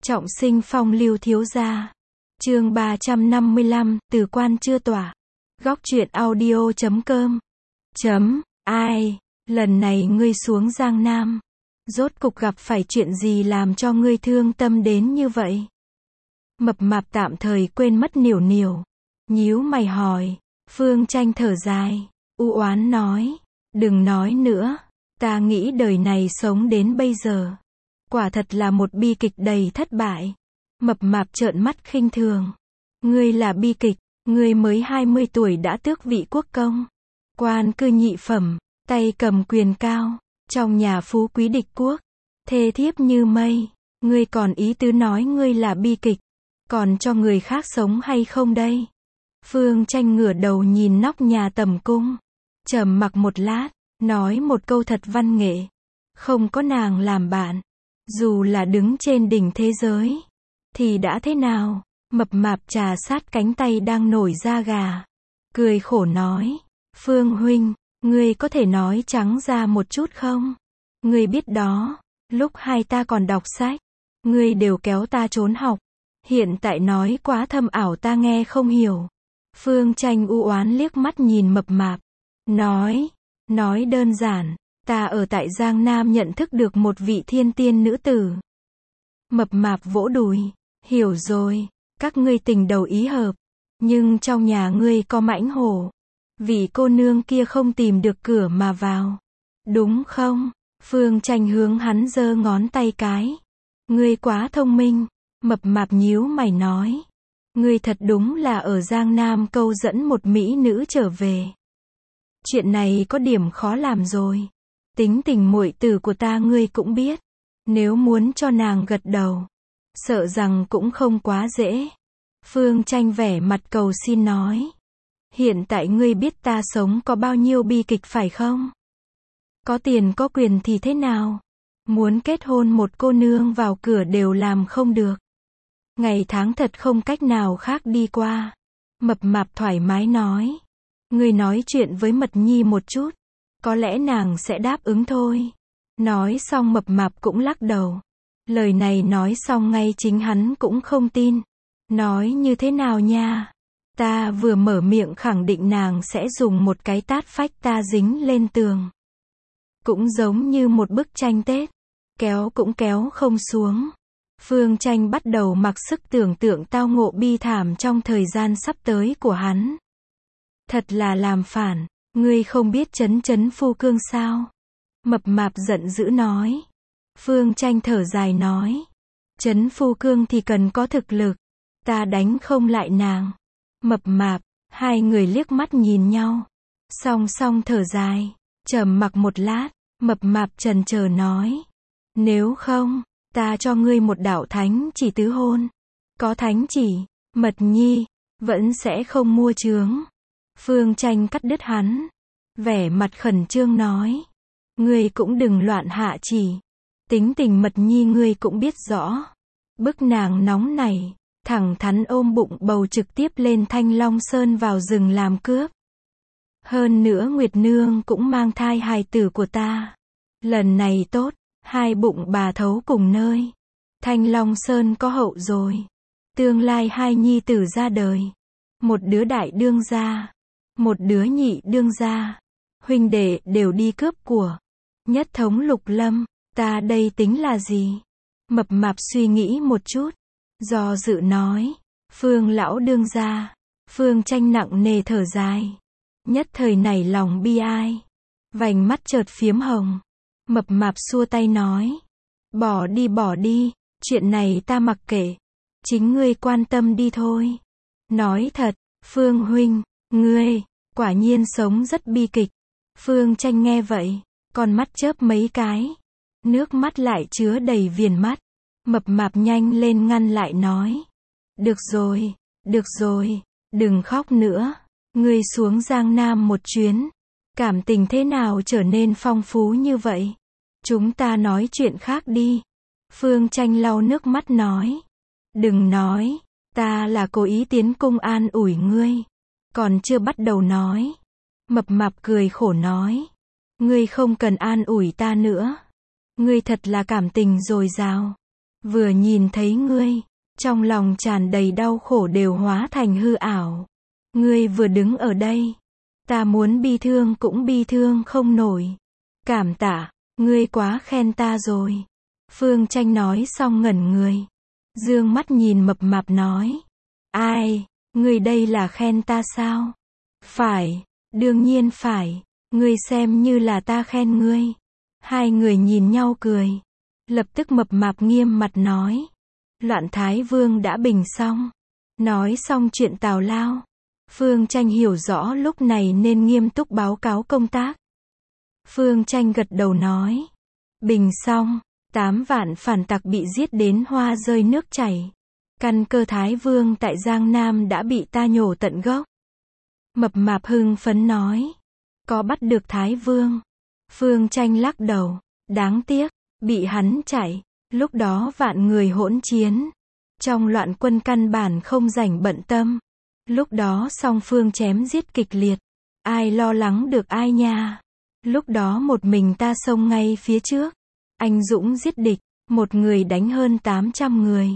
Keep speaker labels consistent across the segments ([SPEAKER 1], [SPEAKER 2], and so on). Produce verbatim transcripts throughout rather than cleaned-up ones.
[SPEAKER 1] Trọng sinh phong lưu thiếu gia. Chương ba trăm năm mươi lăm, từ quan chưa tỏa. Góc truyện audio chấm com. Chấm, ai, lần này ngươi xuống Giang Nam. Rốt cục gặp phải chuyện gì làm cho ngươi thương tâm đến như vậy? Mập mạp tạm thời quên mất Niểu Niểu. Nhíu mày hỏi. Phương Tranh thở dài, u oán nói. Đừng nói nữa. Ta nghĩ đời này sống đến bây giờ. Quả thật là một bi kịch đầy thất bại. Mập mạp trợn mắt khinh thường. Ngươi là bi kịch, ngươi mới hai mươi tuổi đã tước vị quốc công. Quan cư nhị phẩm, tay cầm quyền cao, trong nhà phú quý địch quốc, thê thiếp như mây. Ngươi còn ý tứ nói ngươi là bi kịch, còn cho người khác sống hay không đây? Phương Tranh ngửa đầu nhìn nóc nhà tầm cung, trầm mặc một lát, nói một câu thật văn nghệ. Không có nàng làm bạn, dù là đứng trên đỉnh thế giới, thì đã thế nào? Mập mạp trà sát cánh tay đang nổi da gà, cười khổ nói. Phương huynh, ngươi có thể nói trắng ra một chút không? Ngươi biết đó, lúc hai ta còn đọc sách, ngươi đều kéo ta trốn học. Hiện tại nói quá thâm ảo ta nghe không hiểu. Phương Tranh u oán liếc mắt nhìn mập mạp, nói, nói đơn giản, ta ở tại Giang Nam nhận thức được một vị thiên tiên nữ tử. Mập mạp vỗ đùi, hiểu rồi, các ngươi tình đầu ý hợp, nhưng trong nhà ngươi có mãnh hổ. Vị cô nương kia không tìm được cửa mà vào, đúng không? Phương Tranh hướng hắn giơ ngón tay cái. Ngươi quá thông minh. Mập mạp nhíu mày nói. Ngươi thật đúng là ở Giang Nam câu dẫn một mỹ nữ trở về. Chuyện này có điểm khó làm rồi. Tính tình muội tử của ta ngươi cũng biết. Nếu muốn cho nàng gật đầu, sợ rằng cũng không quá dễ. Phương Tranh vẻ mặt cầu xin nói. Hiện tại ngươi biết ta sống có bao nhiêu bi kịch phải không? Có tiền có quyền thì thế nào? Muốn kết hôn một cô nương vào cửa đều làm không được. Ngày tháng thật không cách nào khác đi qua. Mập mạp thoải mái nói. Ngươi nói chuyện với Mật Nhi một chút, có lẽ nàng sẽ đáp ứng thôi. Nói xong mập mạp cũng lắc đầu. Lời này nói xong ngay chính hắn cũng không tin. Nói như thế nào nha? Ta vừa mở miệng khẳng định nàng sẽ dùng một cái tát phách ta dính lên tường. Cũng giống như một bức tranh Tết, kéo cũng kéo không xuống. Phương Tranh bắt đầu mặc sức tưởng tượng tao ngộ bi thảm trong thời gian sắp tới của hắn. Thật là làm phản, ngươi không biết Trấn Trấn Phu Cương sao? Mập mạp giận dữ nói. Phương Tranh thở dài nói. Trấn Phu Cương thì cần có thực lực, ta đánh không lại nàng. Mập mạp, hai người liếc mắt nhìn nhau, song song thở dài, trầm mặc một lát, mập mạp chần chờ nói. Nếu không, ta cho ngươi một đạo thánh chỉ tứ hôn. Có thánh chỉ, Mật Nhi vẫn sẽ không mua chướng. Phương Tranh cắt đứt hắn, vẻ mặt khẩn trương nói. Ngươi cũng đừng loạn hạ chỉ. Tính tình Mật Nhi ngươi cũng biết rõ. Bức nàng nóng này, thẳng thắn ôm bụng bầu trực tiếp lên Thanh Long Sơn vào rừng làm cướp. Hơn nữa Nguyệt Nương cũng mang thai hài tử của ta. Lần này tốt, hai bụng bà thấu cùng nơi. Thanh Long Sơn có hậu rồi. Tương lai hai nhi tử ra đời. Một đứa đại đương gia, một đứa nhị đương gia. Huynh đệ đều đi cướp của. Nhất thống lục lâm, ta đây tính là gì? Mập mạp suy nghĩ một chút, do dự nói. Phương lão đương gia. Phương Tranh nặng nề thở dài. Nhất thời nảy lòng bi ai. Vành mắt chợt phiếm hồng. Mập mạp xua tay nói. Bỏ đi bỏ đi, chuyện này ta mặc kệ. Chính ngươi quan tâm đi thôi. Nói thật, Phương huynh, ngươi, quả nhiên sống rất bi kịch. Phương Tranh nghe vậy, con mắt chớp mấy cái. Nước mắt lại chứa đầy viền mắt. Mập mạp nhanh lên ngăn lại nói. Được rồi, được rồi, đừng khóc nữa. Ngươi xuống Giang Nam một chuyến. Cảm tình thế nào trở nên phong phú như vậy? Chúng ta nói chuyện khác đi. Phương Tranh lau nước mắt nói. Đừng nói, ta là cố ý tiến cung an ủi ngươi. Còn chưa bắt đầu nói. Mập mạp cười khổ nói. Ngươi không cần an ủi ta nữa. Ngươi thật là cảm tình dồi dào. Vừa nhìn thấy ngươi, trong lòng tràn đầy đau khổ đều hóa thành hư ảo. Ngươi vừa đứng ở đây, ta muốn bi thương cũng bi thương không nổi. Cảm tạ, ngươi quá khen ta rồi. Phương Tranh nói xong ngẩn người. Dương mắt nhìn mập mạp nói. Ai, ngươi đây là khen ta sao? Phải, đương nhiên phải, ngươi xem như là ta khen ngươi. Hai người nhìn nhau cười. Lập tức mập mạp nghiêm mặt nói. Loạn Thái Vương đã bình xong. Nói xong chuyện tào lao. Phương Tranh hiểu rõ lúc này nên nghiêm túc báo cáo công tác. Phương Tranh gật đầu nói. Bình xong, tám vạn phản tặc bị giết đến hoa rơi nước chảy. Căn cơ Thái Vương tại Giang Nam đã bị ta nhổ tận gốc. Mập mạp hưng phấn nói. Có bắt được Thái Vương. Phương Tranh lắc đầu. Đáng tiếc, bị hắn chạy. Lúc đó vạn người hỗn chiến. Trong loạn quân căn bản không rảnh bận tâm. Lúc đó song phương chém giết kịch liệt. Ai lo lắng được ai nha. Lúc đó một mình ta xông ngay phía trước. Anh dũng giết địch. Một người đánh hơn tám trăm người.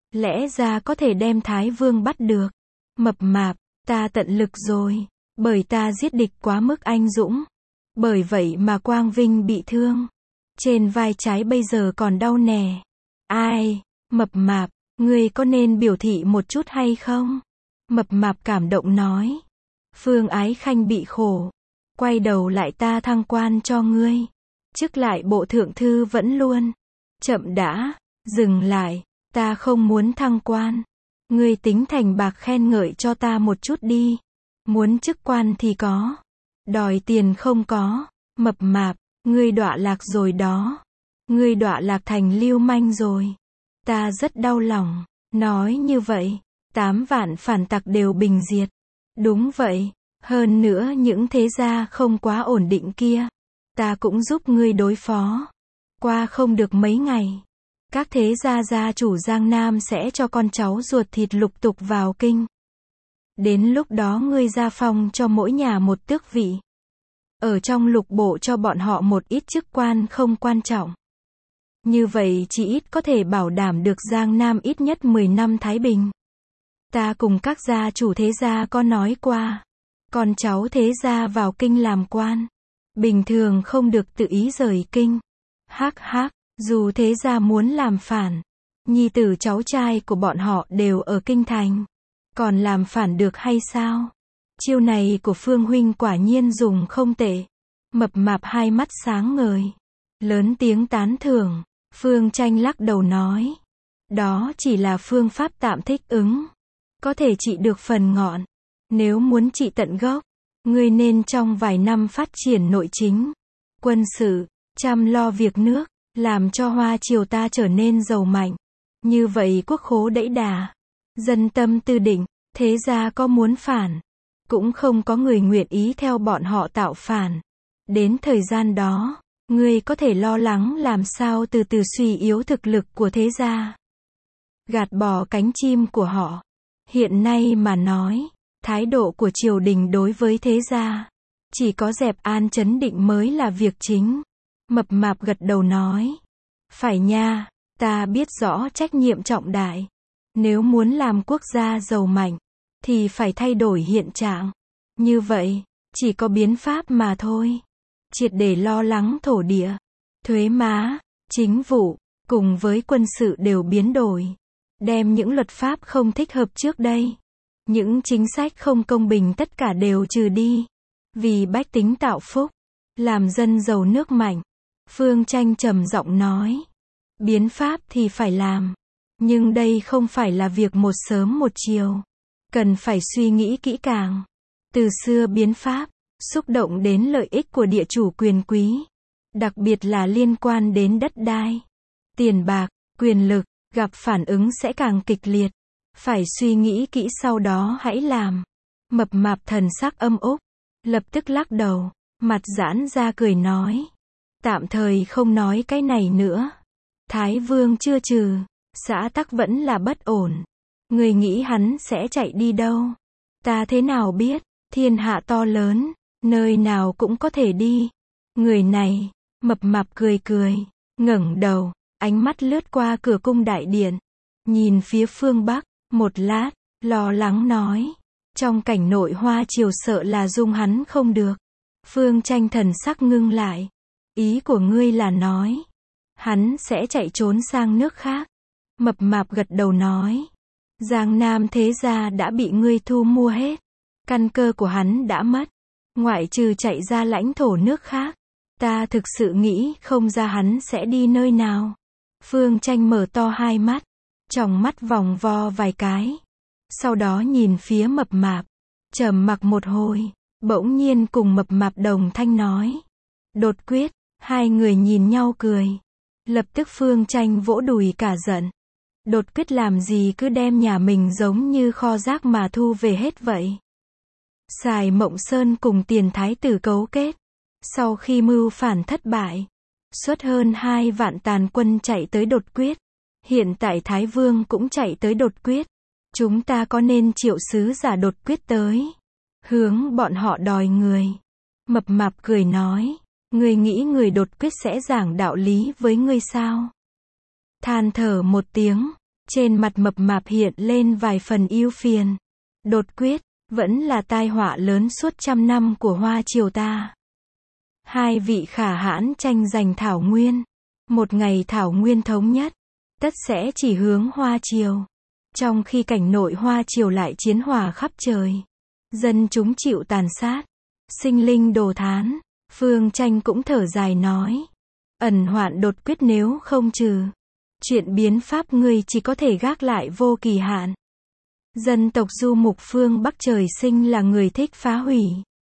[SPEAKER 1] Lẽ ra có thể đem Thái Vương bắt được. Mập mạp, ta tận lực rồi. Bởi ta giết địch quá mức anh dũng. Bởi vậy mà Quang Vinh bị thương. Trên vai trái bây giờ còn đau nè. Ai, mập mạp, ngươi có nên biểu thị một chút hay không? Mập mạp cảm động nói. Phương Ái Khanh bị khổ. Quay đầu lại ta thăng quan cho ngươi. Chức lại bộ thượng thư vẫn luôn. Chậm đã, dừng lại, ta không muốn thăng quan. Ngươi tính thành bạc khen ngợi cho ta một chút đi. Muốn chức quan thì có. Đòi tiền không có. Mập mạp, ngươi đọa lạc rồi đó. Ngươi đọa lạc thành lưu manh rồi. Ta rất đau lòng. Nói như vậy, tám vạn phản tặc đều bình diệt. Đúng vậy. Hơn nữa những thế gia không quá ổn định kia. Ta cũng giúp ngươi đối phó. Qua không được mấy ngày. Các thế gia gia chủ Giang Nam sẽ cho con cháu ruột thịt lục tục vào kinh. Đến lúc đó ngươi gia phong cho mỗi nhà một tước vị. Ở trong lục bộ cho bọn họ một ít chức quan không quan trọng. Như vậy chỉ ít có thể bảo đảm được Giang Nam ít nhất mười năm thái bình. Ta cùng các gia chủ thế gia có nói qua. Con cháu thế gia vào kinh làm quan. Bình thường không được tự ý rời kinh. Hắc hắc, dù thế gia muốn làm phản. Nhi tử cháu trai của bọn họ đều ở kinh thành. Còn làm phản được hay sao? Chiêu này của Phương huynh quả nhiên dùng không tệ. Mập mạp hai mắt sáng ngời. Lớn tiếng tán thưởng. Phương Tranh lắc đầu nói. Đó chỉ là phương pháp tạm thích ứng. Có thể trị được phần ngọn. Nếu muốn trị tận gốc, ngươi nên trong vài năm phát triển nội chính, quân sự, chăm lo việc nước, làm cho Hoa Triều ta trở nên giàu mạnh. Như vậy quốc khố đẫy đà, dân tâm tư định, thế gia có muốn phản, cũng không có người nguyện ý theo bọn họ tạo phản. Đến thời gian đó, ngươi có thể lo lắng làm sao từ từ suy yếu thực lực của thế gia. Gạt bỏ cánh chim của họ. Hiện nay mà nói, thái độ của triều đình đối với thế gia, chỉ có dẹp an trấn định mới là việc chính. Mập mạp gật đầu nói. Phải nha, ta biết rõ trách nhiệm trọng đại. Nếu muốn làm quốc gia giàu mạnh, thì phải thay đổi hiện trạng. Như vậy, chỉ có biến pháp mà thôi. Triệt để lo lắng thổ địa, thuế má, chính vụ, cùng với quân sự đều biến đổi. Đem những luật pháp không thích hợp trước đây. Những chính sách không công bình tất cả đều trừ đi. Vì bách tính tạo phúc, làm dân giàu nước mạnh. Phương Tranh trầm giọng nói. Biến pháp thì phải làm. Nhưng đây không phải là việc một sớm một chiều. Cần phải suy nghĩ kỹ càng. Từ xưa biến pháp, xúc động đến lợi ích của địa chủ quyền quý. Đặc biệt là liên quan đến đất đai, tiền bạc, quyền lực, gặp phản ứng sẽ càng kịch liệt. Phải suy nghĩ kỹ sau đó hãy làm. Mập mạp thần sắc âm úc, lập tức lắc đầu, mặt giãn ra cười nói. Tạm thời không nói cái này nữa. Thái Vương chưa trừ, xã tắc vẫn là bất ổn. Người nghĩ hắn sẽ chạy đi đâu? Ta thế nào biết, thiên hạ to lớn, nơi nào cũng có thể đi. Người này, mập mạp cười cười, ngẩng đầu, ánh mắt lướt qua cửa cung đại điện, nhìn phía phương Bắc, một lát, lo lắng nói, trong cảnh nội hoa triều sợ là dung hắn không được. Phương Tranh thần sắc ngưng lại, ý của ngươi là nói, hắn sẽ chạy trốn sang nước khác. Mập mạp gật đầu nói, Giang Nam thế gia đã bị ngươi thu mua hết, căn cơ của hắn đã mất, ngoại trừ chạy ra lãnh thổ nước khác, ta thực sự nghĩ không ra hắn sẽ đi nơi nào. Phương Tranh mở to hai mắt, tròng mắt vòng vo vài cái, sau đó nhìn phía mập mạp, trầm mặc một hồi, bỗng nhiên cùng mập mạp đồng thanh nói, đột quyết. Hai người nhìn nhau cười, lập tức Phương Tranh vỗ đùi cả giận, đột quyết làm gì cứ đem nhà mình giống như kho rác mà thu về hết vậy. Sài Mộng Sơn cùng Tiền Thái tử cấu kết, sau khi mưu phản thất bại, xuất hơn hai vạn tàn quân chạy tới đột quyết, hiện tại Thái Vương cũng chạy tới đột quyết, chúng ta có nên triệu sứ giả đột quyết tới, hướng bọn họ đòi người. Mập mạp cười nói, ngươi nghĩ người đột quyết sẽ giảng đạo lý với ngươi sao? Than thở một tiếng, trên mặt mập mạp hiện lên vài phần ưu phiền. Đột quyết, vẫn là tai họa lớn suốt trăm năm của Hoa triều ta. Hai vị khả hãn tranh giành Thảo Nguyên. Một ngày Thảo Nguyên thống nhất, tất sẽ chỉ hướng Hoa triều. Trong khi cảnh nội Hoa triều lại chiến hỏa khắp trời. Dân chúng chịu tàn sát, sinh linh đồ thán. Phương Tranh cũng thở dài nói, ẩn hoạn đột quyết nếu không trừ, chuyện biến pháp ngươi chỉ có thể gác lại vô kỳ hạn. Dân tộc du mục phương Bắc trời sinh là người thích phá hủy.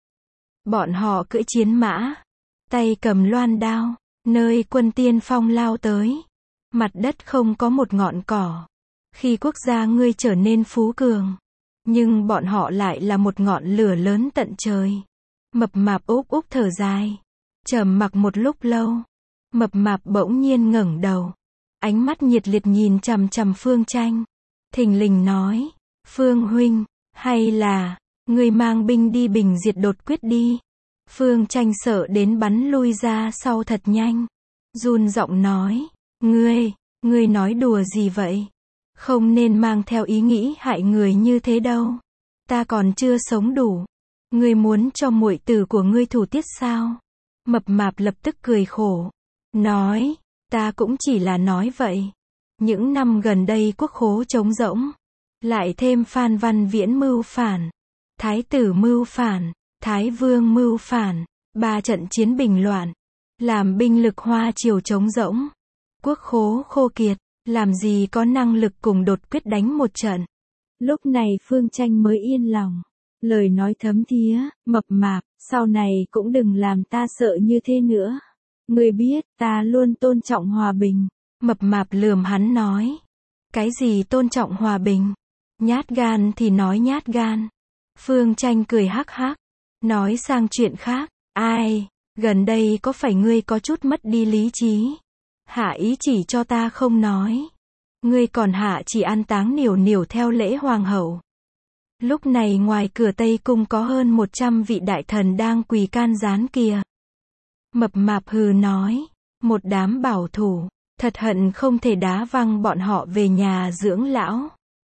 [SPEAKER 1] Bọn họ cưỡi chiến mã, tay cầm loan đao, nơi quân tiên phong lao tới. Mặt đất không có một ngọn cỏ. Khi quốc gia ngươi trở nên phú cường, nhưng bọn họ lại là một ngọn lửa lớn tận trời. Mập mạp úp úp thở dài, trầm mặc một lúc lâu. Mập mạp bỗng nhiên ngẩng đầu, ánh mắt nhiệt liệt nhìn chằm chằm Phương Tranh, thình lình nói, Phương huynh, hay là ngươi mang binh đi bình diệt đột quyết đi. Phương Tranh sợ đến bắn lui ra sau thật nhanh, run giọng nói, ngươi, ngươi nói đùa gì vậy? Không nên mang theo ý nghĩ hại người như thế đâu. Ta còn chưa sống đủ. Ngươi muốn cho muội tử của ngươi thủ tiết sao? Mập mạp lập tức cười khổ, nói, ta cũng chỉ là nói vậy. Những năm gần đây quốc khố trống rỗng, lại thêm Phan Văn Viễn mưu phản, Thái tử mưu phản, Thái Vương mưu phản, ba trận chiến bình loạn, làm binh lực Hoa triều trống rỗng, quốc khố khô kiệt, làm gì có năng lực cùng đột quyết đánh một trận. Lúc này Phương Tranh mới yên lòng. Lời nói thấm thía, mập mạp, sau này cũng đừng làm ta sợ như thế nữa. Ngươi biết, ta luôn tôn trọng hòa bình. Mập mạp lườm hắn nói. Cái gì tôn trọng hòa bình? Nhát gan thì nói nhát gan. Phương Tranh cười hắc hắc. Nói sang chuyện khác. Ai, gần đây có phải ngươi có chút mất đi lý trí? Hạ ý chỉ cho ta không nói. Ngươi còn hạ chỉ an táng Niểu Niểu theo lễ hoàng hậu. Lúc này ngoài cửa Tây Cung có hơn một trăm vị đại thần đang quỳ can gián kìa. Mập mạp hừ nói, một đám bảo thủ, thật hận không thể đá văng bọn họ về nhà dưỡng lão.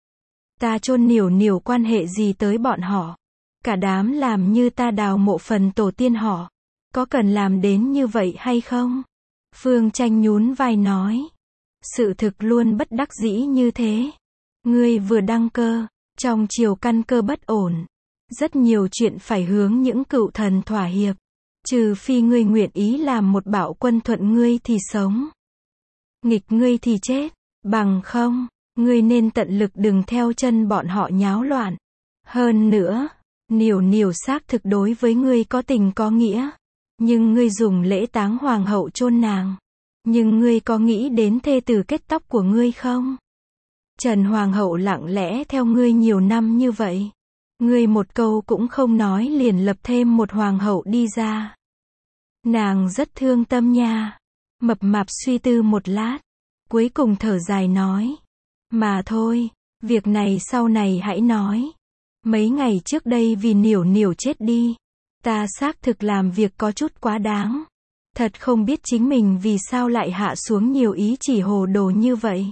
[SPEAKER 1] Ta chôn Niểu Niểu quan hệ gì tới bọn họ? Cả đám làm như ta đào mộ phần tổ tiên họ. Có cần làm đến như vậy hay không? Phương Tranh nhún vai nói, sự thực luôn bất đắc dĩ như thế. Ngươi vừa đăng cơ, trong triều căn cơ bất ổn, rất nhiều chuyện phải hướng những cựu thần thỏa hiệp, trừ phi ngươi nguyện ý làm một bạo quân thuận ngươi thì sống, nghịch ngươi thì chết, bằng không, ngươi nên tận lực đừng theo chân bọn họ nháo loạn. Hơn nữa, Niểu Niểu xác thực đối với ngươi có tình có nghĩa, nhưng ngươi dùng lễ táng hoàng hậu chôn nàng, nhưng ngươi có nghĩ đến thê tử kết tóc của ngươi không? Trần Hoàng hậu lặng lẽ theo ngươi nhiều năm như vậy. Ngươi một câu cũng không nói liền lập thêm một hoàng hậu đi ra. Nàng rất thương tâm nha. Mập mạp suy tư một lát, cuối cùng thở dài nói. Mà thôi, việc này sau này hãy nói. Mấy ngày trước đây vì Niểu Niểu chết đi, ta xác thực làm việc có chút quá đáng. Thật không biết chính mình vì sao lại hạ xuống nhiều ý chỉ hồ đồ như vậy.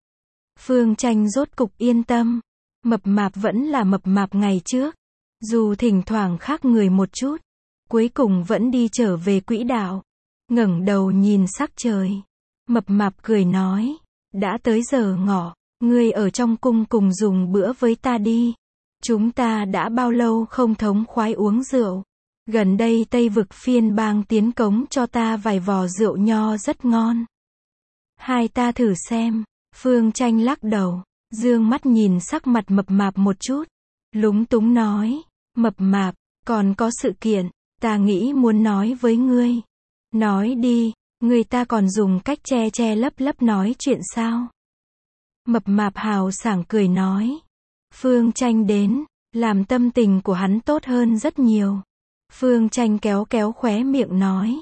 [SPEAKER 1] Phương Tranh rốt cục yên tâm. Mập mạp vẫn là mập mạp ngày trước. Dù thỉnh thoảng khác người một chút. Cuối cùng vẫn đi trở về quỹ đạo. Ngẩng đầu nhìn sắc trời. Mập mạp cười nói. Đã tới giờ ngọ. Ngươi ở trong cung cùng dùng bữa với ta đi. Chúng ta đã bao lâu không thống khoái uống rượu. Gần đây Tây Vực phiên bang tiến cống cho ta vài vò rượu nho rất ngon. Hai ta thử xem. Phương Tranh lắc đầu. Dương mắt nhìn sắc mặt mập mạp một chút. Lúng túng nói. Mập mạp, còn có sự kiện. Ta nghĩ muốn nói với ngươi. Nói đi, người ta còn dùng cách che che lấp lấp nói chuyện sao? Mập mạp hào sảng cười nói. Phương Tranh đến, làm tâm tình của hắn tốt hơn rất nhiều. Phương Tranh kéo kéo khóe miệng nói.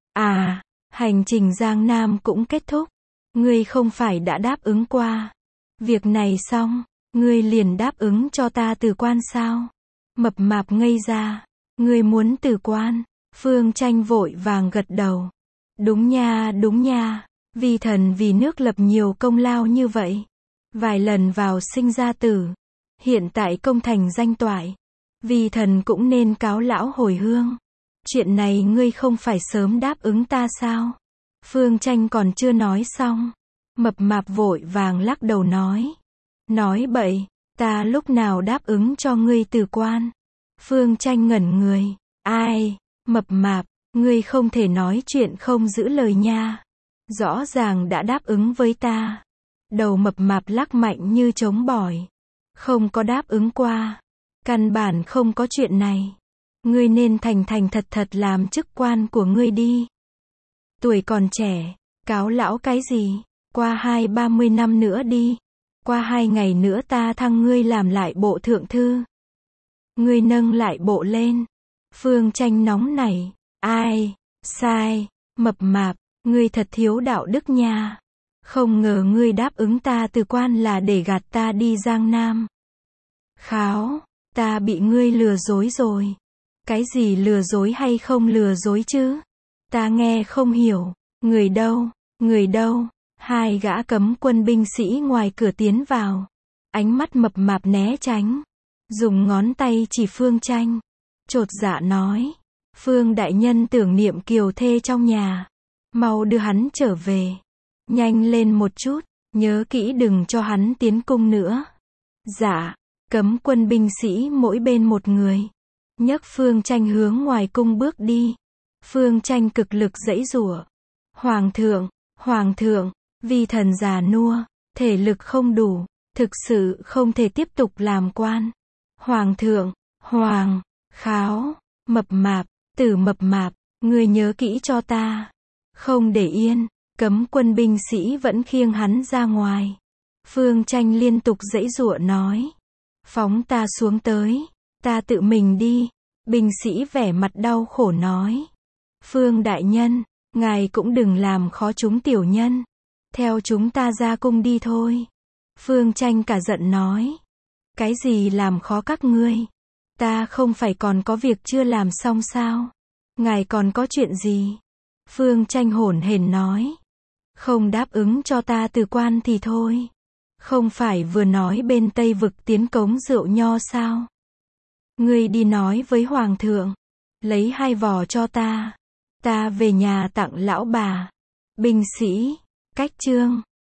[SPEAKER 1] À, hành trình Giang Nam cũng kết thúc. Ngươi không phải đã đáp ứng qua. Việc này xong, ngươi liền đáp ứng cho ta từ quan sao? Mập mạp ngây ra. Ngươi muốn từ quan? Phương Tranh vội vàng gật đầu. Đúng nha, đúng nha. Vì thần vì nước lập nhiều công lao như vậy. Vài lần vào sinh ra tử. Hiện tại công thành danh toại. Vì thần cũng nên cáo lão hồi hương. Chuyện này ngươi không phải sớm đáp ứng ta sao? Phương Tranh còn chưa nói xong. Mập mạp vội vàng lắc đầu nói. Nói bậy, ta lúc nào đáp ứng cho ngươi từ quan? Phương Tranh ngẩn người. Ai? Mập mạp, ngươi không thể nói chuyện không giữ lời nha. Rõ ràng đã đáp ứng với ta. Đầu mập mạp lắc mạnh như trống bỏi. Không có đáp ứng qua. Căn bản không có chuyện này. Ngươi nên thành thành thật thật làm chức quan của ngươi đi. Tuổi còn trẻ, cáo lão cái gì? Qua hai ba mươi năm nữa đi. Qua hai ngày nữa ta thăng ngươi làm lại bộ thượng thư. Ngươi nâng lại bộ lên. Phương Tranh nóng nảy. Ai? Sai. Mập mạp, ngươi thật thiếu đạo đức nha. Không ngờ ngươi đáp ứng ta từ quan là để gạt ta đi Giang Nam. Kháo, ta bị ngươi lừa dối rồi. Cái gì lừa dối hay không lừa dối chứ? Ta nghe không hiểu. Người đâu? Người đâu? Hai gã cấm quân binh sĩ ngoài cửa tiến vào. Ánh mắt mập mạp né tránh. Dùng ngón tay chỉ Phương Tranh. Chột dạ nói. Phương đại nhân tưởng niệm kiều thê trong nhà. Mau đưa hắn trở về. Nhanh lên một chút. Nhớ kỹ đừng cho hắn tiến cung nữa. Dạ. Cấm quân binh sĩ mỗi bên một người. Nhấc Phương Tranh hướng ngoài cung bước đi. Phương Tranh cực lực giãy giụa. Hoàng thượng, Hoàng thượng, vì thần già nua, thể lực không đủ, thực sự không thể tiếp tục làm quan. Hoàng thượng, Hoàng, kháo, mập mạp, tử mập mạp, ngươi nhớ kỹ cho ta. Không để yên, cấm quân binh sĩ vẫn khiêng hắn ra ngoài. Phương Tranh liên tục giãy giụa nói. Phóng ta xuống tới, ta tự mình đi. Binh sĩ vẻ mặt đau khổ nói. Phương đại nhân, ngài cũng đừng làm khó chúng tiểu nhân. Theo chúng ta ra cung đi thôi. Phương Tranh cả giận nói. Cái gì làm khó các ngươi? Ta không phải còn có việc chưa làm xong sao? Ngài còn có chuyện gì? Phương Tranh hổn hển nói. Không đáp ứng cho ta từ quan thì thôi. Không phải vừa nói bên Tây Vực tiến cống rượu nho sao? Ngươi đi nói với Hoàng thượng. Lấy hai vò cho ta. Ta về nhà tặng lão bà. Binh sĩ. Cách chương.